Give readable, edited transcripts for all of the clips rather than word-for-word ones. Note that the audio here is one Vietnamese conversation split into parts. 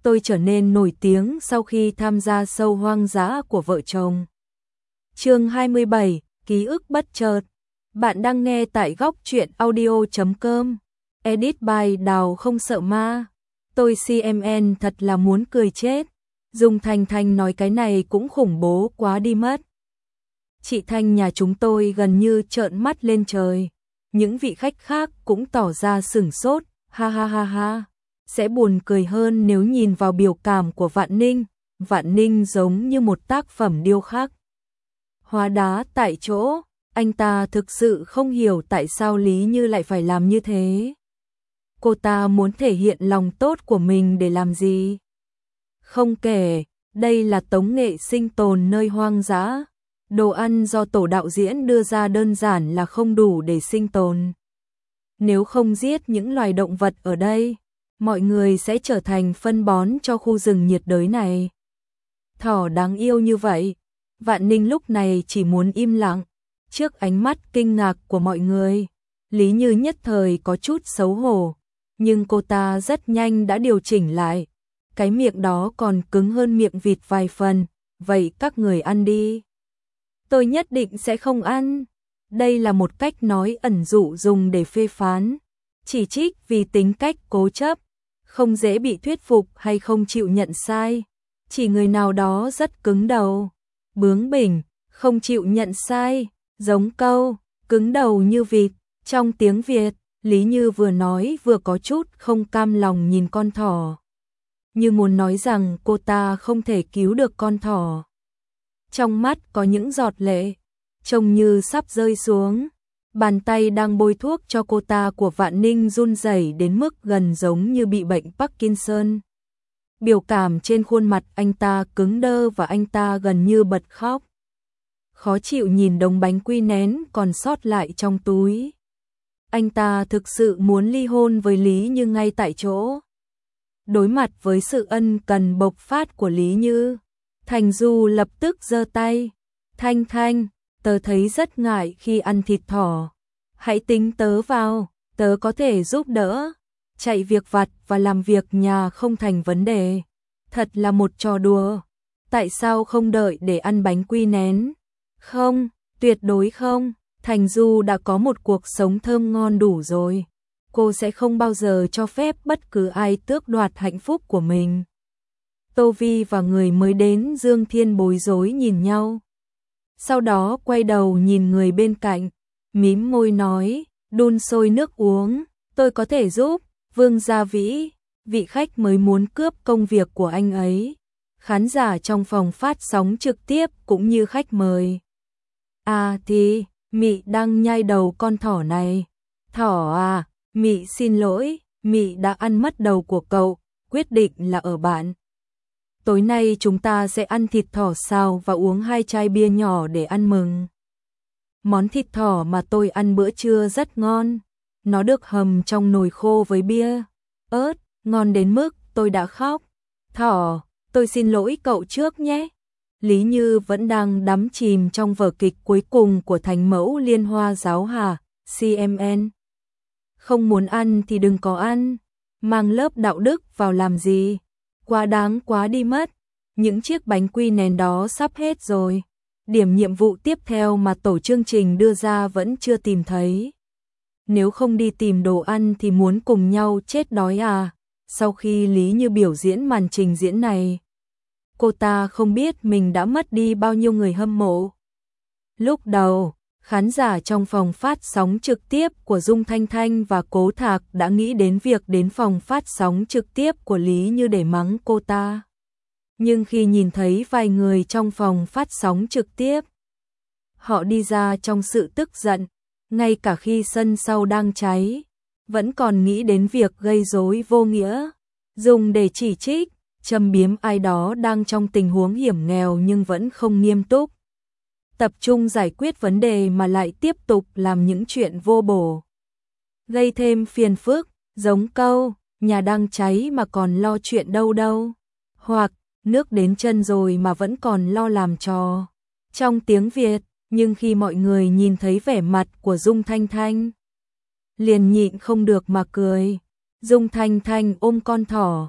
tôi trở nên nổi tiếng sau khi tham gia show hoang dã của vợ chồng. Chương 27, ký ức bất chợt. Bạn đang nghe tại góc truyện audio.com. Edit by Đào không sợ ma. Tôi CMN thật là muốn cười chết. Dung Thanh Thanh nói cái này cũng khủng bố quá đi mất. Chị Thanh nhà chúng tôi gần như trợn mắt lên trời. Những vị khách khác cũng tỏ ra sửng sốt, ha ha ha ha. Sẽ buồn cười hơn nếu nhìn vào biểu cảm của Vạn Ninh. Vạn Ninh giống như một tác phẩm điêu khắc. Hóa đá tại chỗ, anh ta thực sự không hiểu tại sao Lý Như lại phải làm như thế. Cô ta muốn thể hiện lòng tốt của mình để làm gì? Không kể, đây là tống nghệ sinh tồn nơi hoang dã. Đồ ăn do tổ đạo diễn đưa ra đơn giản là không đủ để sinh tồn. Nếu không giết những loài động vật ở đây, mọi người sẽ trở thành phân bón cho khu rừng nhiệt đới này. Thỏ đáng yêu như vậy, Vạn Ninh lúc này chỉ muốn im lặng. Trước ánh mắt kinh ngạc của mọi người, Lý Như nhất thời có chút xấu hổ, nhưng cô ta rất nhanh đã điều chỉnh lại. Cái miệng đó còn cứng hơn miệng vịt vài phần, vậy các người ăn đi. Tôi nhất định sẽ không ăn. Đây là một cách nói ẩn dụ dùng để phê phán, chỉ trích vì tính cách cố chấp, không dễ bị thuyết phục hay không chịu nhận sai. Chỉ người nào đó rất cứng đầu, bướng bỉnh, không chịu nhận sai, giống câu, cứng đầu như vịt. Trong tiếng Việt, Lý Như vừa nói vừa có chút không cam lòng nhìn con thỏ, như muốn nói rằng cô ta không thể cứu được con thỏ. Trong mắt có những giọt lệ, trông như sắp rơi xuống. Bàn tay đang bôi thuốc cho cô ta của Vạn Ninh run rẩy đến mức gần giống như bị bệnh Parkinson. Biểu cảm trên khuôn mặt anh ta cứng đơ và anh ta gần như bật khóc. Khó chịu nhìn đống bánh quy nén còn sót lại trong túi. Anh ta thực sự muốn ly hôn với Lý Như ngay tại chỗ. Đối mặt với sự ân cần bộc phát của Lý Như, Thành Du lập tức giơ tay. Thanh Thanh, tớ thấy rất ngại khi ăn thịt thỏ. Hãy tính tớ vào, tớ có thể giúp đỡ. Chạy việc vặt và làm việc nhà không thành vấn đề. Thật là một trò đùa. Tại sao không đợi để ăn bánh quy nén? Không, tuyệt đối không. Thành Du đã có một cuộc sống thơm ngon đủ rồi. Cô sẽ không bao giờ cho phép bất cứ ai tước đoạt hạnh phúc của mình. Tô Vi và người mới đến Dương Thiên bối rối nhìn nhau. Sau đó quay đầu nhìn người bên cạnh, mím môi nói, đun sôi nước uống, tôi có thể giúp. Vương Gia Vĩ, vị khách mới muốn cướp công việc của anh ấy. Khán giả trong phòng phát sóng trực tiếp cũng như khách mời. À thì, Mị đang nhai đầu con thỏ này. Thỏ à, Mị xin lỗi, Mị đã ăn mất đầu của cậu, quyết định là ở bạn. Tối nay chúng ta sẽ ăn thịt thỏ xào và uống 2 chai bia nhỏ để ăn mừng. Món thịt thỏ mà tôi ăn bữa trưa rất ngon. Nó được hầm trong nồi khô với bia, ớt, ngon đến mức tôi đã khóc. Thỏ, tôi xin lỗi cậu trước nhé. Lý Như vẫn đang đắm chìm trong vở kịch cuối cùng của Thánh Mẫu Liên Hoa Giáo Hà, CMN. Không muốn ăn thì đừng có ăn, mang lớp đạo đức vào làm gì, quá đáng quá đi mất. Những chiếc bánh quy nén đó sắp hết rồi. Điểm nhiệm vụ tiếp theo mà tổ chương trình đưa ra vẫn chưa tìm thấy. Nếu không đi tìm đồ ăn thì muốn cùng nhau chết đói à? Sau khi Lý Như biểu diễn màn trình diễn này, cô ta không biết mình đã mất đi bao nhiêu người hâm mộ. Lúc đầu, khán giả trong phòng phát sóng trực tiếp của Dung Thanh Thanh và Cố Thạc đã nghĩ đến việc đến phòng phát sóng trực tiếp của Lý Như để mắng cô ta. Nhưng khi nhìn thấy vài người trong phòng phát sóng trực tiếp, họ đi ra trong sự tức giận, ngay cả khi sân sau đang cháy, vẫn còn nghĩ đến việc gây rối vô nghĩa, dùng để chỉ trích, châm biếm ai đó đang trong tình huống hiểm nghèo nhưng vẫn không nghiêm túc tập trung giải quyết vấn đề mà lại tiếp tục làm những chuyện vô bổ, gây thêm phiền phức, giống câu, nhà đang cháy mà còn lo chuyện đâu đâu, hoặc nước đến chân rồi mà vẫn còn lo làm trò. Trong tiếng Việt, nhưng khi mọi người nhìn thấy vẻ mặt của Dung Thanh Thanh, liền nhịn không được mà cười. Dung Thanh Thanh ôm con thỏ,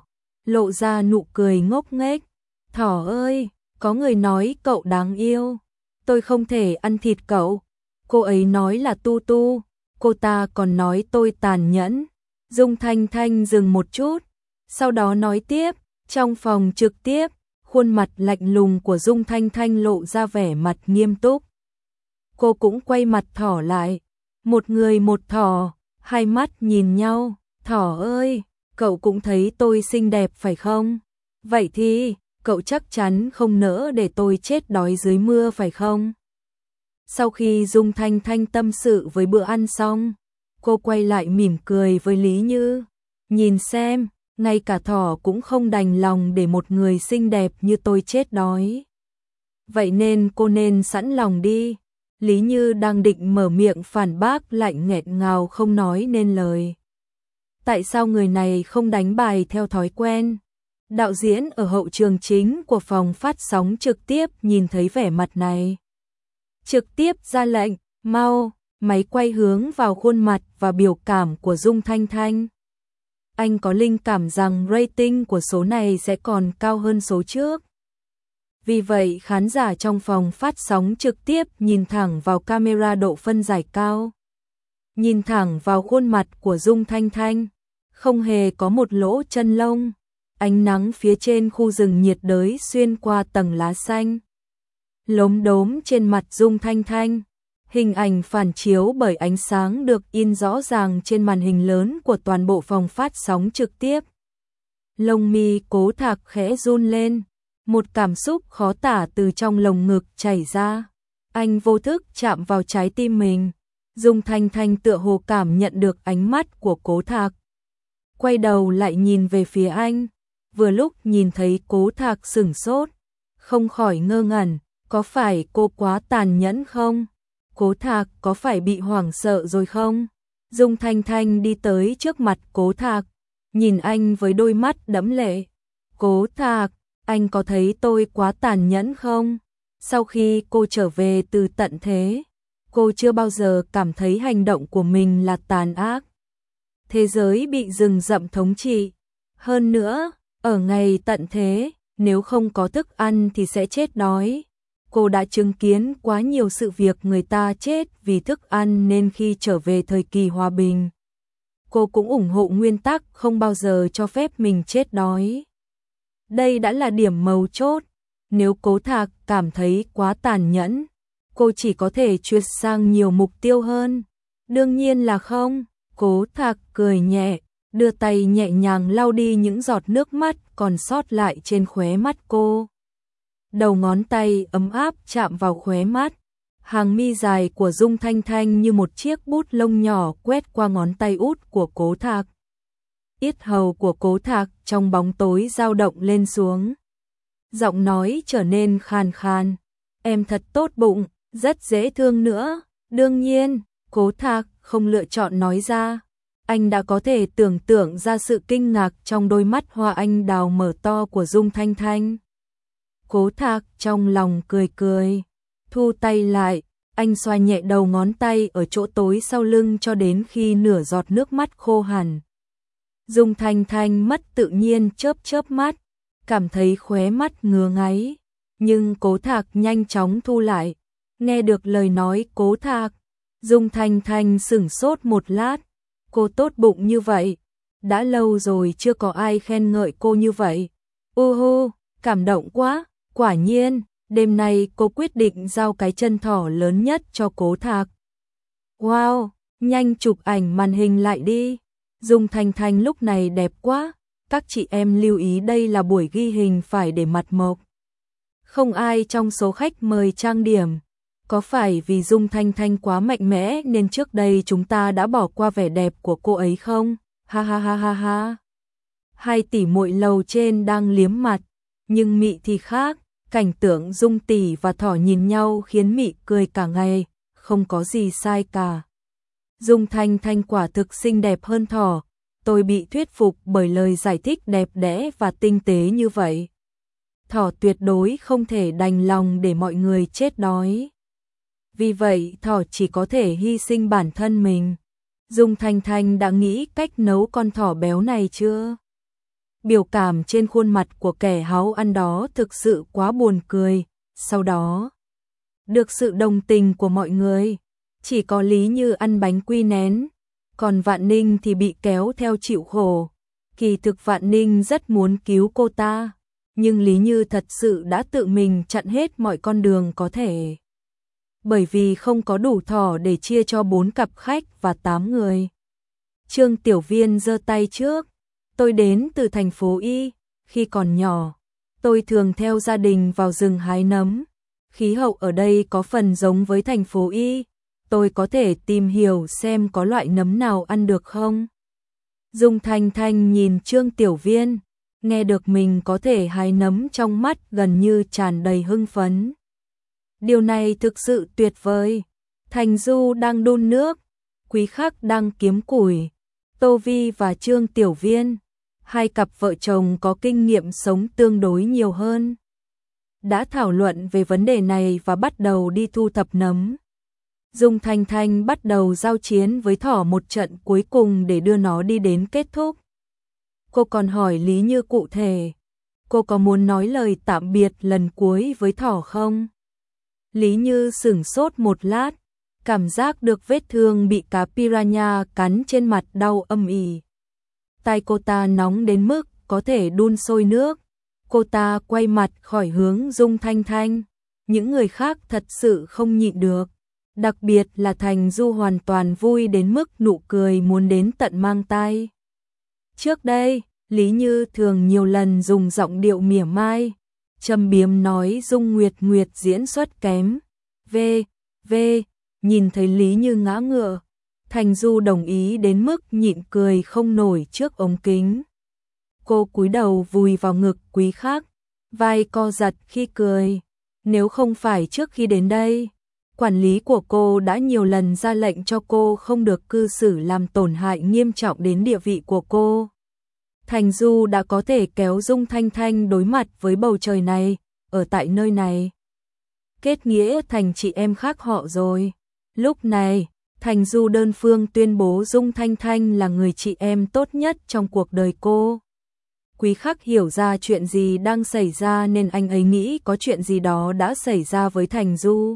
lộ ra nụ cười ngốc nghếch. Thỏ ơi, có người nói cậu đáng yêu. Tôi không thể ăn thịt cậu. Cô ấy nói là Tu Tu. Cô ta còn nói tôi tàn nhẫn. Dung Thanh Thanh dừng một chút, sau đó nói tiếp, trong phòng trực tiếp, khuôn mặt lạnh lùng của Dung Thanh Thanh lộ ra vẻ mặt nghiêm túc. Cô cũng quay mặt Thỏ lại, một người một thỏ, hai mắt nhìn nhau. Thỏ ơi, cậu cũng thấy tôi xinh đẹp phải không? Vậy thì, cậu chắc chắn không nỡ để tôi chết đói dưới mưa phải không? Sau khi Dung Thanh Thanh tâm sự với bữa ăn xong, cô quay lại mỉm cười với Lý Như. Nhìn xem, ngay cả thỏ cũng không đành lòng để một người xinh đẹp như tôi chết đói. Vậy nên cô nên sẵn lòng đi. Lý Như đang định mở miệng phản bác lại nghẹn ngào không nói nên lời. Tại sao người này không đánh bài theo thói quen? Đạo diễn ở hậu trường chính của phòng phát sóng trực tiếp nhìn thấy vẻ mặt này. Trực tiếp ra lệnh, mau, máy quay hướng vào khuôn mặt và biểu cảm của Dung Thanh Thanh. Anh có linh cảm rằng rating của số này sẽ còn cao hơn số trước. Vì vậy khán giả trong phòng phát sóng trực tiếp nhìn thẳng vào camera độ phân giải cao. Nhìn thẳng vào khuôn mặt của Dung Thanh Thanh, không hề có một lỗ chân lông. Ánh nắng phía trên khu rừng nhiệt đới xuyên qua tầng lá xanh. Lốm đốm trên mặt Dung Thanh Thanh, hình ảnh phản chiếu bởi ánh sáng được in rõ ràng trên màn hình lớn của toàn bộ phòng phát sóng trực tiếp. Lông mi Cố Thạc khẽ run lên, một cảm xúc khó tả từ trong lồng ngực chảy ra. Anh vô thức chạm vào trái tim mình. Dung Thanh Thanh tựa hồ cảm nhận được ánh mắt của Cố Thạc. Quay đầu lại nhìn về phía anh, vừa lúc nhìn thấy Cố Thạc sửng sốt, không khỏi ngơ ngẩn, có phải cô quá tàn nhẫn không? Cố Thạc có phải bị hoảng sợ rồi không? Dung Thanh Thanh đi tới trước mặt Cố Thạc, nhìn anh với đôi mắt đẫm lệ. Cố Thạc, anh có thấy tôi quá tàn nhẫn không? Sau khi cô trở về từ tận thế, cô chưa bao giờ cảm thấy hành động của mình là tàn ác. Thế giới bị rừng rậm thống trị. Hơn nữa, ở ngày tận thế, nếu không có thức ăn thì sẽ chết đói. Cô đã chứng kiến quá nhiều sự việc người ta chết vì thức ăn nên khi trở về thời kỳ hòa bình, cô cũng ủng hộ nguyên tắc không bao giờ cho phép mình chết đói. Đây đã là điểm mấu chốt. Nếu Cố Thạc cảm thấy quá tàn nhẫn, cô chỉ có thể chuyển sang nhiều mục tiêu hơn. Đương nhiên là không. Cố Thạc cười nhẹ, đưa tay nhẹ nhàng lau đi những giọt nước mắt còn sót lại trên khóe mắt cô. Đầu ngón tay ấm áp chạm vào khóe mắt, hàng mi dài của Dung Thanh Thanh như một chiếc bút lông nhỏ quét qua ngón tay út của Cố Thạc. Yết hầu của Cố Thạc trong bóng tối dao động lên xuống. Giọng nói trở nên khàn khàn. Em thật tốt bụng, rất dễ thương nữa. Đương nhiên, Cố Thạc không lựa chọn nói ra. Anh đã có thể tưởng tượng ra sự kinh ngạc trong đôi mắt hoa anh đào mở to của Dung Thanh Thanh. Cố Thạc trong lòng cười cười, thu tay lại, anh xoa nhẹ đầu ngón tay ở chỗ tối sau lưng cho đến khi nửa giọt nước mắt khô hẳn. Dung Thanh Thanh mất tự nhiên chớp chớp mắt, cảm thấy khóe mắt ngứa ngáy, nhưng Cố Thạc nhanh chóng thu lại. Nghe được lời nói Cố Thạc, Dung Thanh Thanh sửng sốt một lát. Cô tốt bụng như vậy, đã lâu rồi chưa có ai khen ngợi cô như vậy. Cảm động quá. Quả nhiên, đêm nay cô quyết định giao cái chân thỏ lớn nhất cho Cố Thạc. Wow, nhanh chụp ảnh màn hình lại đi. Dung Thanh Thanh lúc này đẹp quá. Các chị em lưu ý đây là buổi ghi hình phải để mặt mộc. Không ai trong số khách mời trang điểm. Có phải vì Dung Thanh Thanh quá mạnh mẽ nên trước đây chúng ta đã bỏ qua vẻ đẹp của cô ấy không? Ha ha ha ha ha. Hai tỷ muội lầu trên đang liếm mặt, nhưng Mị thì khác. Cảnh tượng Dung tỷ và thỏ nhìn nhau khiến Mị cười cả ngày, không có gì sai cả. Dung Thanh Thanh quả thực xinh đẹp hơn thỏ, tôi bị thuyết phục bởi lời giải thích đẹp đẽ và tinh tế như vậy. Thỏ tuyệt đối không thể đành lòng để mọi người chết đói. Vì vậy thỏ chỉ có thể hy sinh bản thân mình. Dung Thanh Thanh đã nghĩ cách nấu con thỏ béo này chưa? biểu cảm trên khuôn mặt của kẻ háo ăn đó thực sự quá buồn cười, sau đó được sự đồng tình của mọi người, chỉ có Lý Như ăn bánh quy nén, còn Vạn Ninh thì bị kéo theo chịu khổ. Kỳ thực Vạn Ninh rất muốn cứu cô ta, nhưng Lý Như thật sự đã tự mình chặn hết mọi con đường có thể. Bởi vì không có đủ thỏ để chia cho 4 cặp khách và 8 người. Trương Tiểu Viên giơ tay trước. Tôi đến từ thành phố Y, khi còn nhỏ, tôi thường theo gia đình vào rừng hái nấm. Khí hậu ở đây có phần giống với thành phố Y, tôi có thể tìm hiểu xem có loại nấm nào ăn được không? Dung Thanh Thanh nhìn Trương Tiểu Viên, nghe được mình có thể hái nấm trong mắt gần như tràn đầy hưng phấn. Điều này thực sự tuyệt vời. Thành Du đang đun nước, Quý Khắc đang kiếm củi, Tô Vi và Trương Tiểu Viên, hai cặp vợ chồng có kinh nghiệm sống tương đối nhiều hơn, đã thảo luận về vấn đề này và bắt đầu đi thu thập nấm. Dung Thanh Thanh bắt đầu giao chiến với thỏ một trận cuối cùng để đưa nó đi đến kết thúc. Cô còn hỏi Lý Như cụ thể, cô có muốn nói lời tạm biệt lần cuối với thỏ không? Lý Như sửng sốt một lát, cảm giác được vết thương bị cá piranha cắn trên mặt đau âm ỉ. Tai cô ta nóng đến mức có thể đun sôi nước. Cô ta quay mặt khỏi hướng Dung Thanh Thanh. Những người khác thật sự không nhịn được. Đặc biệt là Thành Du hoàn toàn vui đến mức nụ cười muốn đến tận mang tai. Trước đây, Lý Như thường nhiều lần dùng giọng điệu mỉa mai, châm biếm nói Dung Nguyệt Nguyệt diễn xuất kém. Nhìn thấy Lý Như ngã ngựa, Thành Du đồng ý đến mức nhịn cười không nổi trước ống kính. Cô cúi đầu vùi vào ngực Quý Khắc, vai co giật khi cười. Nếu không phải trước khi đến đây, quản lý của cô đã nhiều lần ra lệnh cho cô không được cư xử làm tổn hại nghiêm trọng đến địa vị của cô, Thành Du đã có thể kéo Dung Thanh Thanh đối mặt với bầu trời này, ở tại nơi này. Kết nghĩa thành chị em khác họ rồi. Lúc này, Thành Du đơn phương tuyên bố Dung Thanh Thanh là người chị em tốt nhất trong cuộc đời cô. Quý Khắc hiểu ra chuyện gì đang xảy ra nên anh ấy nghĩ có chuyện gì đó đã xảy ra với Thành Du.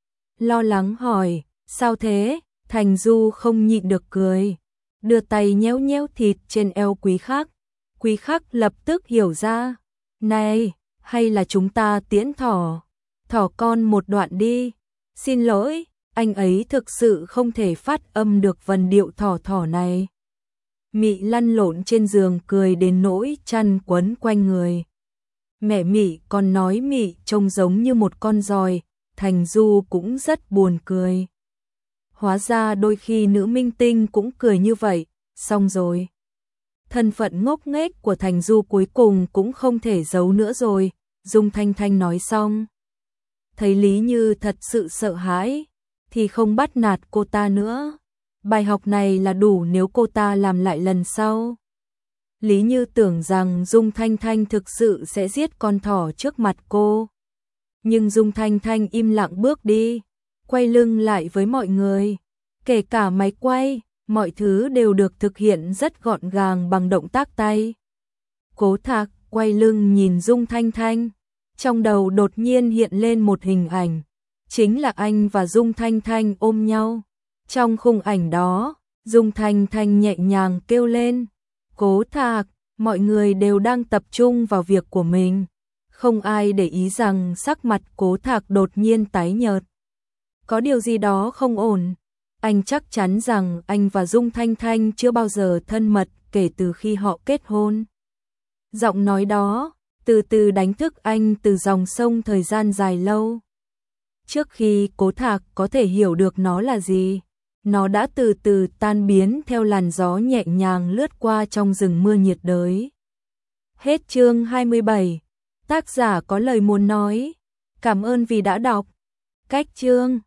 Lo lắng hỏi, sao thế? Thành Du không nhịn được cười, đưa tay nhéo nhéo thịt trên eo Quý Khắc. Quý Khắc lập tức hiểu ra, này, hay là chúng ta tiễn thỏ con một đoạn đi. Xin lỗi, anh ấy thực sự không thể phát âm được vần điệu thỏ này. Mị lăn lộn trên giường cười đến nỗi chăn quấn quanh người. Mẹ Mị còn nói Mị trông giống như một con giòi, Thành Du cũng rất buồn cười. Hóa ra đôi khi nữ minh tinh cũng cười như vậy, xong rồi. Thân phận ngốc nghếch của Thành Du cuối cùng cũng không thể giấu nữa rồi, Dung Thanh Thanh nói xong. Thấy Lý Như thật sự sợ hãi, thì không bắt nạt cô ta nữa. Bài học này là đủ nếu cô ta làm lại lần sau. Lý Như tưởng rằng Dung Thanh Thanh thực sự sẽ giết con thỏ trước mặt cô. Nhưng Dung Thanh Thanh im lặng bước đi, quay lưng lại với mọi người. Kể cả máy quay, mọi thứ đều được thực hiện rất gọn gàng bằng động tác tay. Cố Thạc quay lưng nhìn Dung Thanh Thanh. Trong đầu đột nhiên hiện lên một hình ảnh. Chính là anh và Dung Thanh Thanh ôm nhau. Trong khung ảnh đó, Dung Thanh Thanh nhẹ nhàng kêu lên. Cố Thạc, mọi người đều đang tập trung vào việc của mình. Không ai để ý rằng sắc mặt Cố Thạc đột nhiên tái nhợt. Có điều gì đó không ổn. Anh chắc chắn rằng anh và Dung Thanh Thanh chưa bao giờ thân mật kể từ khi họ kết hôn. Giọng nói đó từ từ đánh thức anh từ dòng sông thời gian dài lâu. Trước khi Cố Thạc có thể hiểu được nó là gì, nó đã từ từ tan biến theo làn gió nhẹ nhàng lướt qua trong rừng mưa nhiệt đới. Hết chương 27. Tác giả có lời muốn nói. Cảm ơn vì đã đọc. Cách chương